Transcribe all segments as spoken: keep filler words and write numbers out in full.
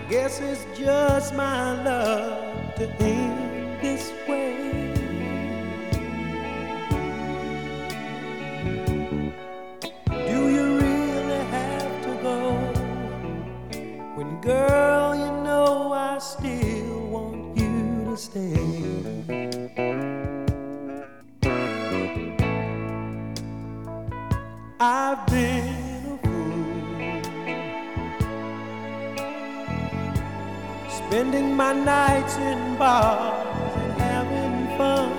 Guess it's just my love to end this way. Do you really have to go when, girl, you know I still want you to stay? I've been a fool, spending my nights in bars and having fun,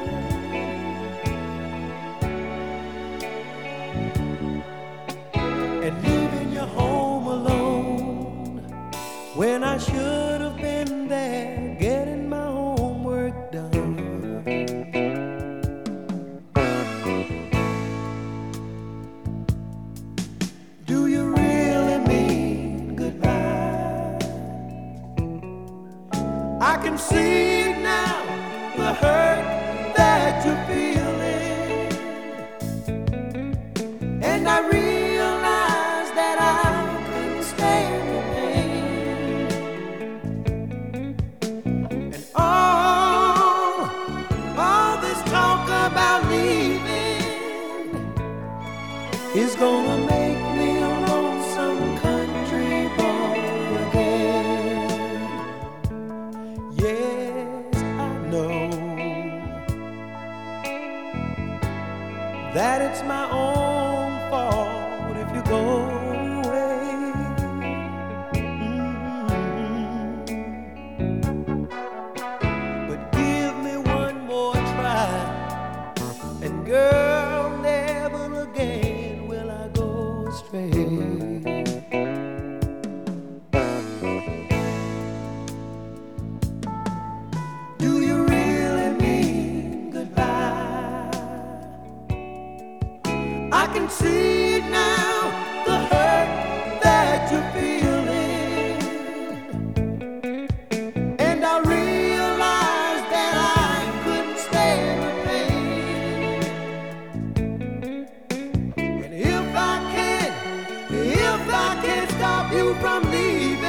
and leaving you home alone when I should have been there getting my homework done. Do you really mean goodbye? I can see it now, the hurt that you're feeling, and I realize that I couldn't stand the pain. And all, all this talk about leaving is gonna make me a lonesome country boy again. Yes, I know that it's my own fault if you go away. Mm-hmm. But give me one more try, and girl, never again will I go astray. Do you really mean goodbye? I can see it now, the hurt that you're feeling, and I realize that I couldn't stand the pain. And if I can, if I can stop you from leaving,